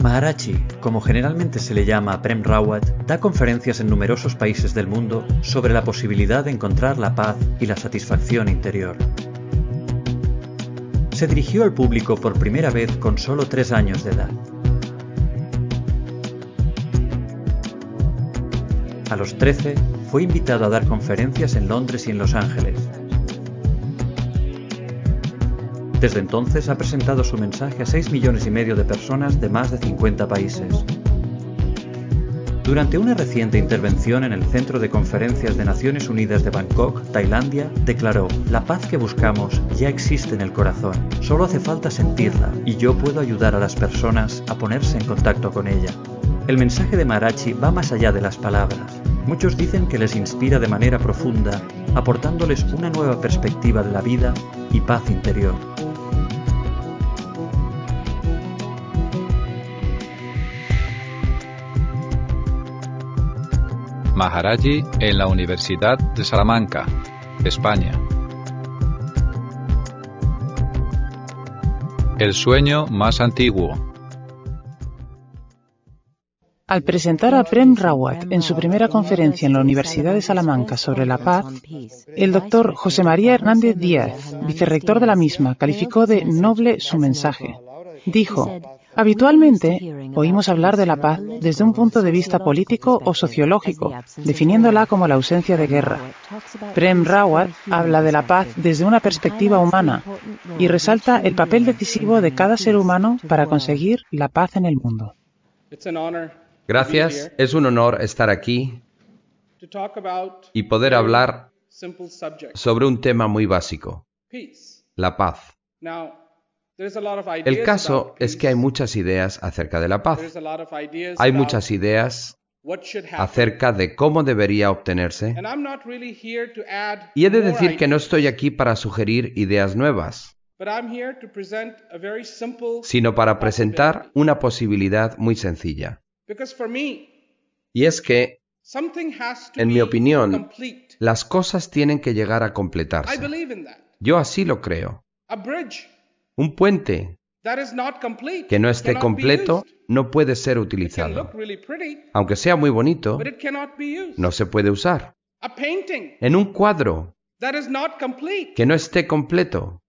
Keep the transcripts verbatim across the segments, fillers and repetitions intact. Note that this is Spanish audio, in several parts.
Maharaji, como generalmente se le llama a Prem Rawat, da conferencias en numerosos países del mundo sobre la posibilidad de encontrar la paz y la satisfacción interior. Se dirigió al público por primera vez con solo tres años de edad. A los trece, fue invitado a dar conferencias en Londres y en Los Ángeles. Desde entonces ha presentado su mensaje a seis millones y medio de personas de más de cincuenta países. Durante una reciente intervención en el Centro de Conferencias de Naciones Unidas de Bangkok, Tailandia, declaró: "La paz que buscamos ya existe en el corazón, solo hace falta sentirla, y yo puedo ayudar a las personas a ponerse en contacto con ella". El mensaje de Maharaji va más allá de las palabras. Muchos dicen que les inspira de manera profunda, aportándoles una nueva perspectiva de la vida y paz interior. Maharaji en la Universidad de Salamanca, España. El sueño más antiguo. Al presentar a Prem Rawat en su primera conferencia en la Universidad de Salamanca sobre la paz, el doctor José María Hernández Díaz, vicerrector de la misma, calificó de noble su mensaje. Dijo: "Habitualmente oímos hablar de la paz desde un punto de vista político o sociológico, definiéndola como la ausencia de guerra. Prem Rawat habla de la paz desde una perspectiva humana y resalta el papel decisivo de cada ser humano para conseguir la paz en el mundo". Gracias, es un honor estar aquí y poder hablar sobre un tema muy básico: la paz. El caso es que hay muchas ideas acerca de la paz. Hay muchas ideas acerca de cómo debería obtenerse. Y he de decir que no estoy aquí para sugerir ideas nuevas, sino para presentar una posibilidad muy sencilla. Y es que, en mi opinión, las cosas tienen que llegar a completarse. Yo así lo creo. Un puente que no esté completo no puede ser utilizado. Aunque sea muy bonito, no se puede usar. En un cuadro que no esté completo,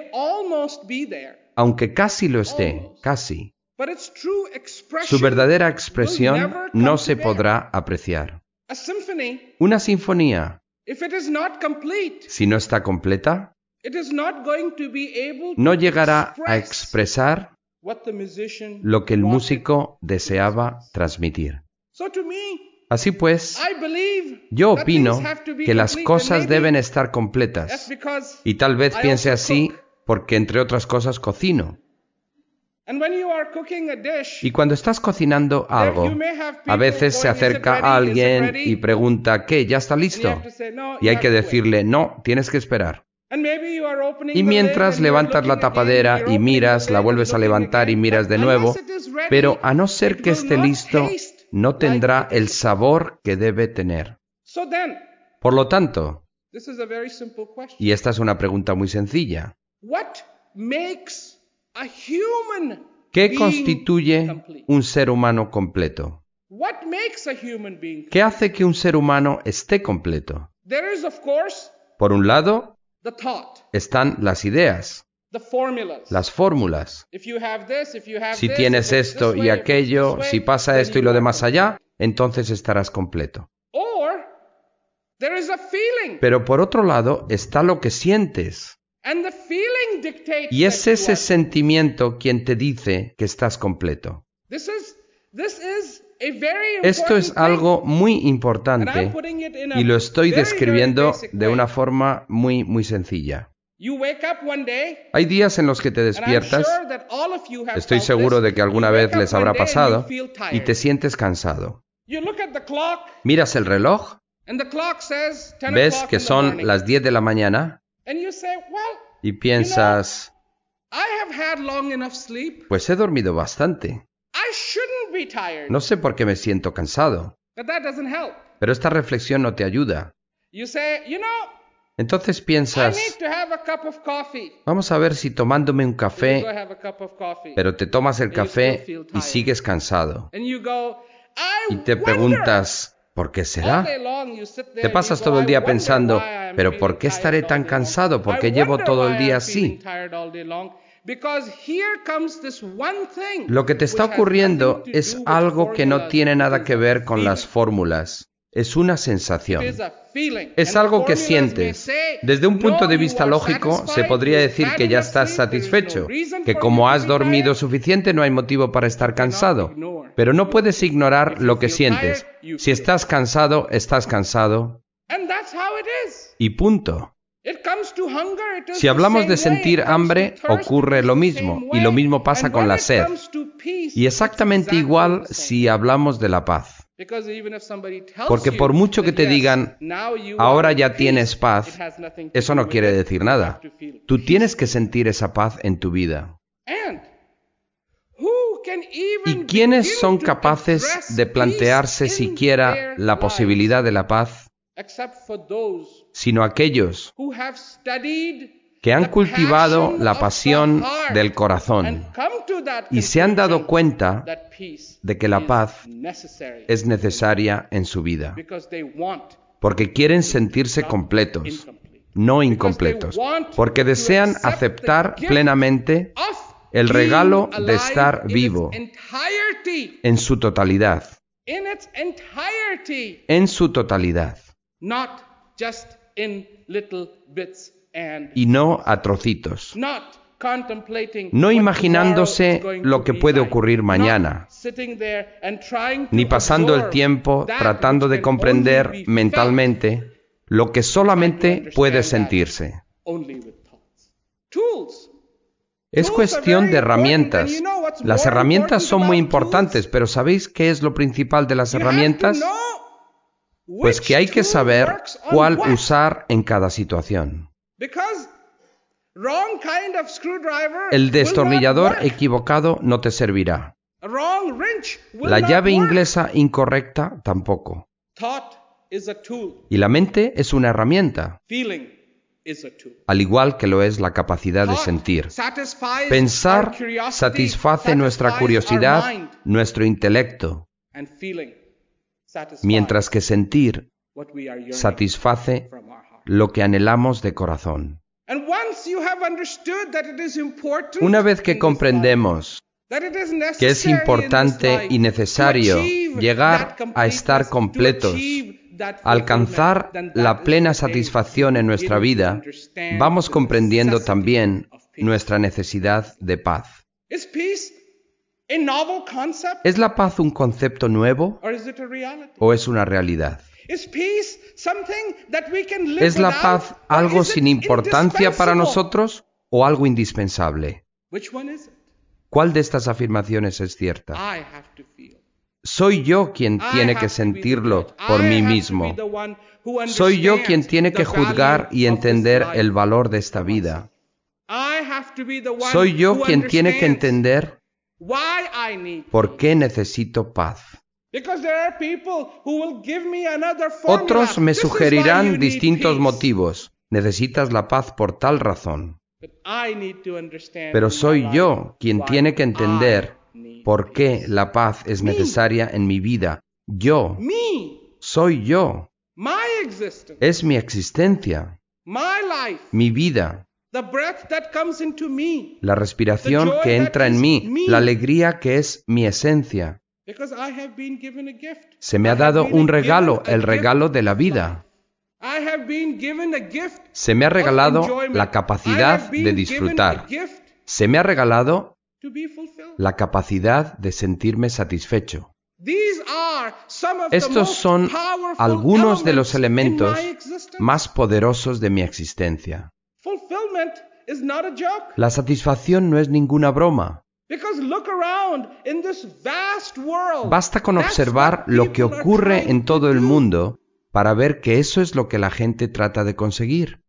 aunque casi lo esté, casi, su verdadera expresión no se podrá apreciar. Una sinfonía, si no está completa, no llegará a expresar lo que el músico deseaba transmitir. Así pues, yo opino que las cosas deben estar completas. Y tal vez piense así porque, entre otras cosas, cocino. Y cuando estás cocinando algo, a veces se acerca a alguien y pregunta: ¿qué? ¿Ya está listo? Y hay que decirle: no, tienes que esperar. Y mientras levantas la tapadera y miras, la vuelves a levantar y miras de nuevo, pero a no ser que esté listo, no tendrá el sabor que debe tener. Por lo tanto, y esta es una pregunta muy sencilla, ¿qué constituye un ser humano completo? ¿Qué hace que un ser humano esté completo? Por un lado, están las ideas, las fórmulas. Si tienes esto y aquello, si pasa esto y lo demás allá, entonces estarás completo. Pero por otro lado está lo que sientes. Y es ese sentimiento quien te dice que estás completo. Esto es algo muy importante y lo estoy describiendo de una forma muy, muy sencilla. Hay días en los que te despiertas, estoy seguro de que alguna vez les habrá pasado, y te sientes cansado. Miras el reloj, ves que son las diez de la mañana y piensas: pues he dormido bastante. No sé por qué me siento cansado. Pero esta reflexión no te ayuda. Entonces piensas, vamos a ver si tomándome un café, pero te tomas el café y sigues cansado. Y te preguntas, ¿por qué será? Te pasas todo el día pensando, ¿pero por qué estaré tan cansado? ¿Por qué llevo todo el día así? Lo que te está ocurriendo es algo que no tiene nada que ver con las fórmulas. Es una sensación. Es algo que sientes. Desde un punto de vista lógico, se podría decir que ya estás satisfecho, que como has dormido suficiente no hay motivo para estar cansado. Pero no puedes ignorar lo que sientes. Si estás cansado, estás cansado. Y punto. Si hablamos de sentir hambre, ocurre lo mismo, y lo mismo pasa con la sed. Y exactamente igual si hablamos de la paz. Porque por mucho que te digan, ahora ya tienes paz, eso no quiere decir nada. Tú tienes que sentir esa paz en tu vida. ¿Y quiénes son capaces de plantearse siquiera la posibilidad de la paz? Sino aquellos que han cultivado la pasión del corazón y se han dado cuenta de que la paz es necesaria en su vida, porque quieren sentirse completos, no incompletos, porque desean aceptar plenamente el regalo de estar vivo en su totalidad, en su totalidad, y no a trocitos, no imaginándose lo que puede ocurrir mañana, ni pasando el tiempo tratando de comprender mentalmente lo que solamente puede sentirse. Es cuestión de herramientas. Las herramientas son muy importantes, pero ¿sabéis qué es lo principal de las herramientas? Pues que hay que saber cuál usar en cada situación. El destornillador equivocado no te servirá. La llave inglesa incorrecta tampoco. Y la mente es una herramienta, al igual que lo es la capacidad de sentir. Pensar satisface nuestra curiosidad, nuestro intelecto, mientras que sentir satisface lo que anhelamos de corazón. Una vez que comprendemos que es importante y necesario llegar a estar completos, alcanzar la plena satisfacción en nuestra vida, vamos comprendiendo también nuestra necesidad de paz. ¿Es la paz un concepto nuevo o es una realidad? ¿Es la paz algo sin importancia para nosotros o algo indispensable? ¿Cuál de estas afirmaciones es cierta? Soy yo quien tiene que sentirlo por mí mismo. Soy yo quien tiene que juzgar y entender el valor de esta vida. Soy yo quien tiene que entender por qué necesito paz. Otros me sugerirán distintos motivos. Necesitas la paz por tal razón. Pero soy yo quien tiene que entender por qué la paz es necesaria en mi vida. Yo. Soy yo. Es mi existencia. Mi vida. La respiración que entra en mí. La alegría que es mi esencia. Se me ha dado un regalo, el regalo de la vida. Se me ha regalado la capacidad de disfrutar. Se me ha regalado la capacidad de sentirme satisfecho. Estos son algunos de los elementos más poderosos de mi existencia. La satisfacción no es ninguna broma. Basta con observar lo que ocurre en todo el mundo para ver que eso es lo que la gente trata de conseguir.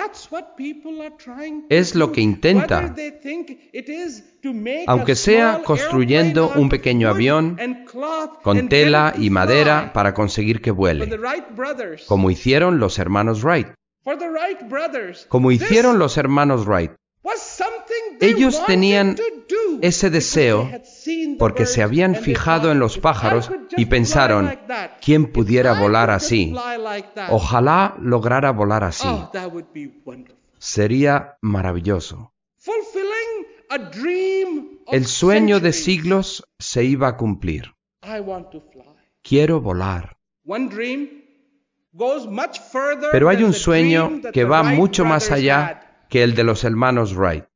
Es lo que intenta, aunque sea construyendo un pequeño avión con tela y madera para conseguir que vuele, como hicieron los hermanos Wright. como hicieron los hermanos Wright. Ellos tenían ese deseo porque se habían fijado en los pájaros y pensaron, ¿quién pudiera volar así? Ojalá lograra volar así. Sería maravilloso. El sueño de siglos se iba a cumplir. Quiero volar. Pero hay un sueño que va mucho más allá que el de los hermanos Wright.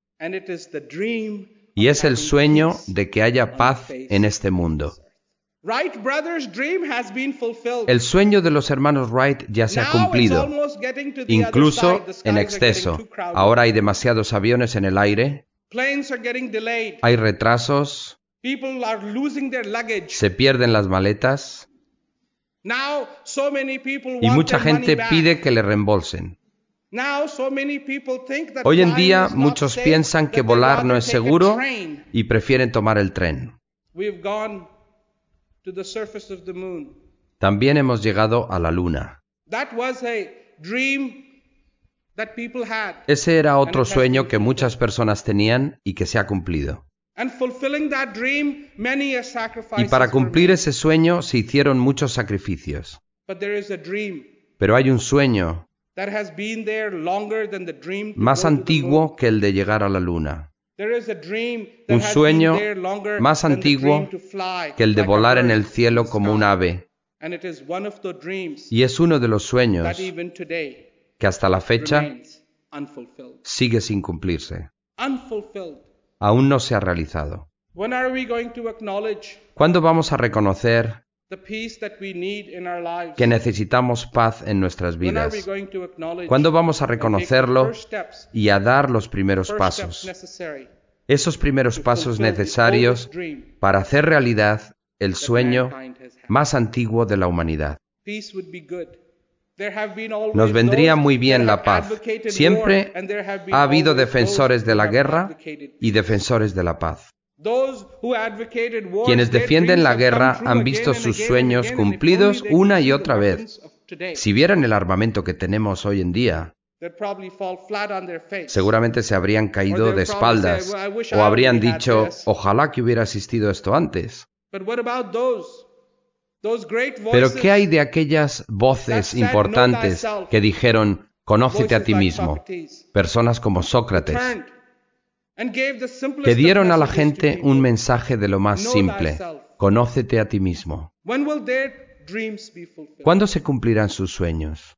Y es el sueño de que haya paz en este mundo. El sueño de los hermanos Wright ya se ha cumplido, incluso en exceso. Ahora hay demasiados aviones en el aire, hay retrasos, se pierden las maletas y mucha gente pide que le reembolsen. Hoy en día muchos piensan que volar no es seguro y prefieren tomar el tren. También hemos llegado a la Luna. Ese era otro sueño que muchas personas tenían y que se ha cumplido. Y para cumplir ese sueño se hicieron muchos sacrificios. Pero hay un sueño más antiguo que el de llegar a la Luna. Un sueño más antiguo que el de volar en el cielo como un ave. Y es uno de los sueños que hasta la fecha sigue sin cumplirse. Aún no se ha realizado. ¿Cuándo vamos a reconocer que necesitamos paz en nuestras vidas? ¿Cuándo vamos a reconocerlo y a dar los primeros pasos? Esos primeros pasos necesarios para hacer realidad el sueño más antiguo de la humanidad. Nos vendría muy bien la paz. Siempre ha habido defensores de la guerra y defensores de la paz. Quienes defienden la guerra han visto sus sueños cumplidos una y otra vez. Si vieran el armamento que tenemos hoy en día, seguramente se habrían caído de espaldas o habrían dicho, ojalá que hubiera existido esto antes. Pero ¿qué hay de aquellas voces importantes que dijeron, conócete a ti mismo? Personas como Sócrates, que dieron a la gente un mensaje de lo más simple, conócete a ti mismo. ¿Cuándo se cumplirán sus sueños?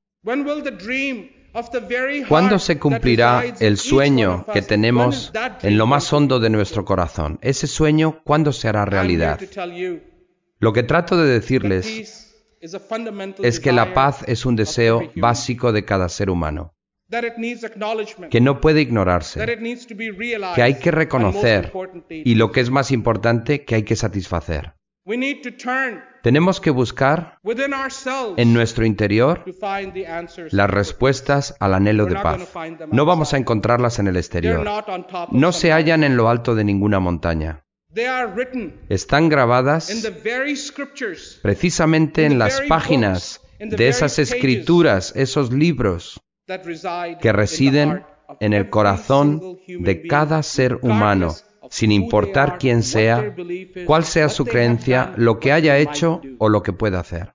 ¿Cuándo se cumplirá el sueño que tenemos en lo más hondo de nuestro corazón? Ese sueño, ¿cuándo se hará realidad? Lo que trato de decirles es que la paz es un deseo básico de cada ser humano, que no puede ignorarse, que hay que reconocer y, lo que es más importante, que hay que satisfacer. Tenemos que buscar en nuestro interior las respuestas al anhelo de paz. No vamos a encontrarlas en el exterior. No se hallan en lo alto de ninguna montaña. Están grabadas precisamente en las páginas de esas escrituras, esos libros que residen en el corazón de cada ser humano, sin importar quién sea, cuál sea su creencia, lo que haya hecho o lo que pueda hacer.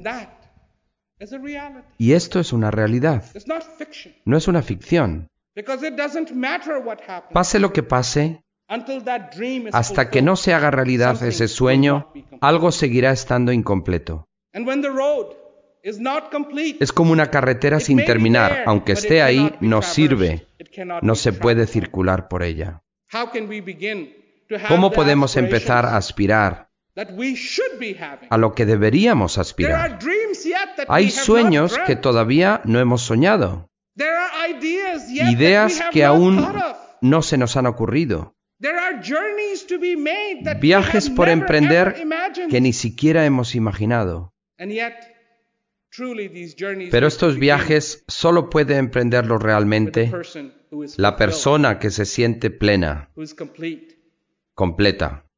Y esto es una realidad, no es una ficción. Pase lo que pase, hasta que no se haga realidad ese sueño, algo seguirá estando incompleto. Es como una carretera sin terminar, aunque esté ahí, no sirve, no se puede circular por ella. ¿Cómo podemos empezar a aspirar a lo que deberíamos aspirar? Hay sueños que todavía no hemos soñado, ideas que aún no se nos han ocurrido, viajes por emprender que ni siquiera hemos imaginado. Pero estos viajes solo puede emprenderlos realmente la persona que se siente plena, completa.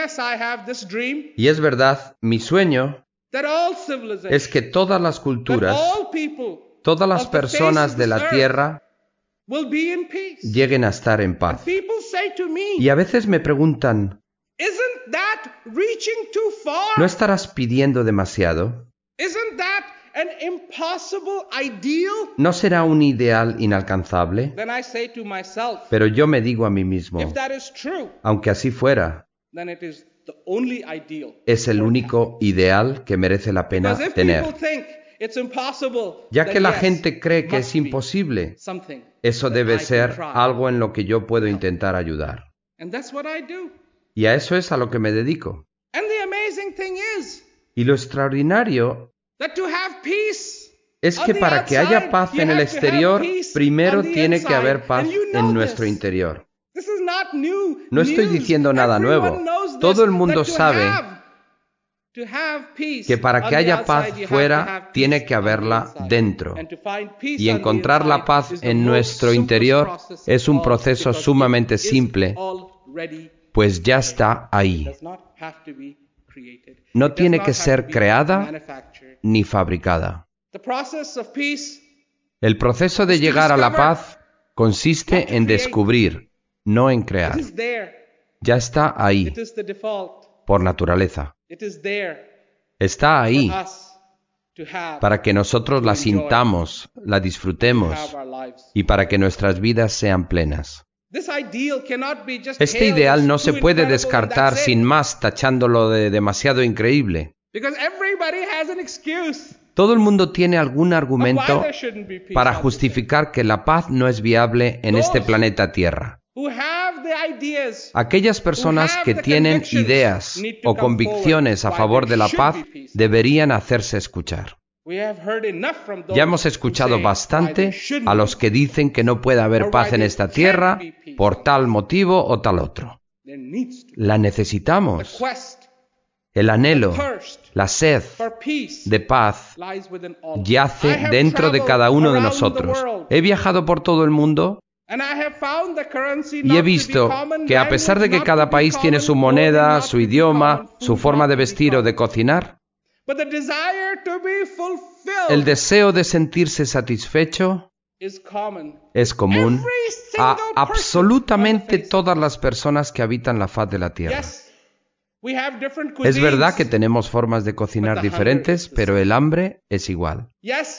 Y es verdad, mi sueño es que todas las culturas, todas las personas de la tierra lleguen a estar en paz. Y a veces me preguntan, ¿no estarás pidiendo demasiado? ¿No será un ideal inalcanzable? Pero yo me digo a mí mismo, aunque así fuera, es el único ideal que merece la pena tener. Ya que la gente cree que es imposible, eso debe ser algo en lo que yo puedo intentar ayudar. Y a eso es a lo que me dedico. Y lo extraordinario es que para que haya paz en el exterior, primero tiene que haber paz en nuestro interior. No estoy diciendo nada nuevo. Todo el mundo sabe que para que haya paz fuera, tiene que haberla dentro. Y encontrar la paz en nuestro interior es un proceso sumamente simple, pues ya está ahí. No tiene que ser creada ni fabricada. El proceso de llegar a la paz consiste en descubrir, no en crear. Ya está ahí, por naturaleza. Está ahí para que nosotros la sintamos, la disfrutemos y para que nuestras vidas sean plenas. Este ideal no se puede descartar sin más tachándolo de demasiado increíble. Todo el mundo tiene algún argumento para justificar que la paz no es viable en este planeta Tierra. Aquellas personas que tienen ideas o convicciones a favor de la paz deberían hacerse escuchar. Ya hemos escuchado bastante a los que dicen que no puede haber paz en esta tierra por tal motivo o tal otro. La necesitamos. El anhelo, la sed de paz yace dentro de cada uno de nosotros. He viajado por todo el mundo y he visto que a pesar de que cada país tiene su moneda, su idioma, su forma de vestir o de cocinar, el deseo de sentirse satisfecho es común a absolutamente todas las personas que habitan la faz de la tierra. Es verdad que tenemos formas de cocinar diferentes, pero el hambre es igual.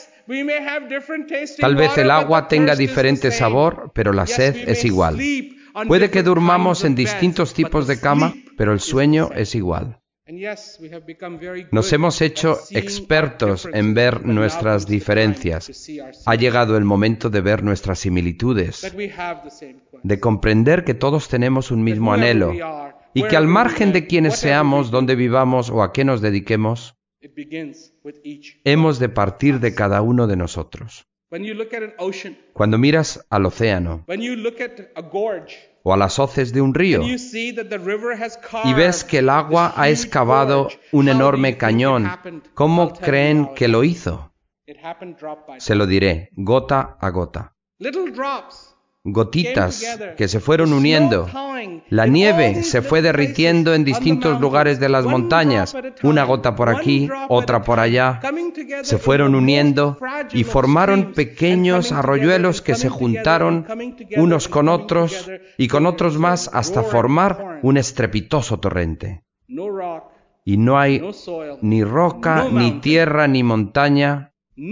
Tal vez el agua tenga diferente sabor, pero la sed es igual. Puede que durmamos en distintos tipos de cama, pero el sueño es igual. Nos hemos hecho expertos en ver nuestras diferencias. Ha llegado el momento de ver nuestras similitudes, de comprender que todos tenemos un mismo anhelo y que al margen de quiénes seamos, dónde vivamos o a qué nos dediquemos, hemos de partir de cada uno de nosotros. Cuando miras al océano o a las hoces de un río y ves que el agua ha excavado un enorme cañón, ¿cómo creen que lo hizo? Se lo diré, gota a gota. Gotitas que se fueron uniendo. La nieve se fue derritiendo en distintos lugares de las montañas, una gota por aquí, otra por allá. Se fueron uniendo y formaron pequeños arroyuelos que se juntaron unos con otros y con otros más hasta formar un estrepitoso torrente. Y no hay ni roca, ni tierra, ni montaña,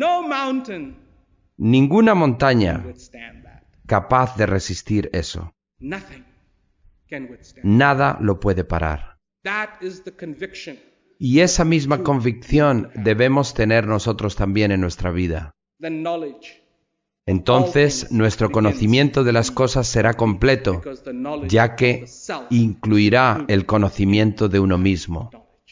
ninguna montaña capaz de resistir eso. Nada lo puede parar. Y esa misma convicción debemos tener nosotros también en nuestra vida. Entonces, nuestro conocimiento de las cosas será completo, ya que incluirá el conocimiento de uno mismo.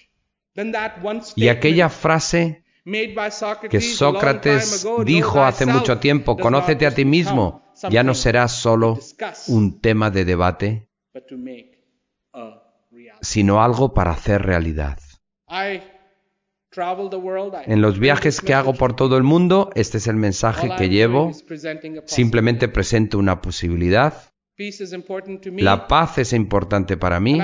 Y aquella frase que Sócrates dijo hace mucho tiempo, conócete a ti mismo, ya no será solo un tema de debate, sino algo para hacer realidad. En los viajes que hago por todo el mundo, este es el mensaje que llevo. Simplemente presento una posibilidad. La paz es importante para mí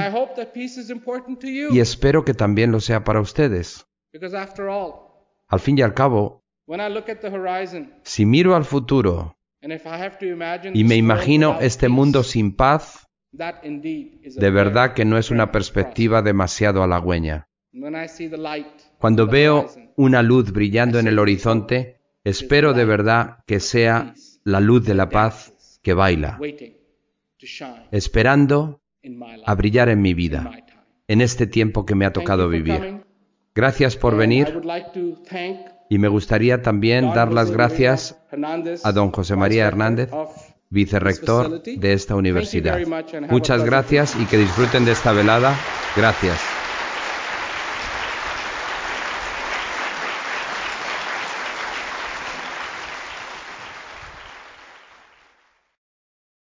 y espero que también lo sea para ustedes. Al fin y al cabo, Si miro al futuro y me imagino este mundo sin paz, de verdad que no es una perspectiva demasiado halagüeña. Cuando veo una luz brillando en el horizonte, espero de verdad que sea la luz de la paz que baila, esperando a brillar en mi vida, en este tiempo que me ha tocado vivir. Gracias por venir y me gustaría también dar las gracias a don José María Hernández, vicerrector de esta universidad. Muchas gracias y que disfruten de esta velada. Gracias.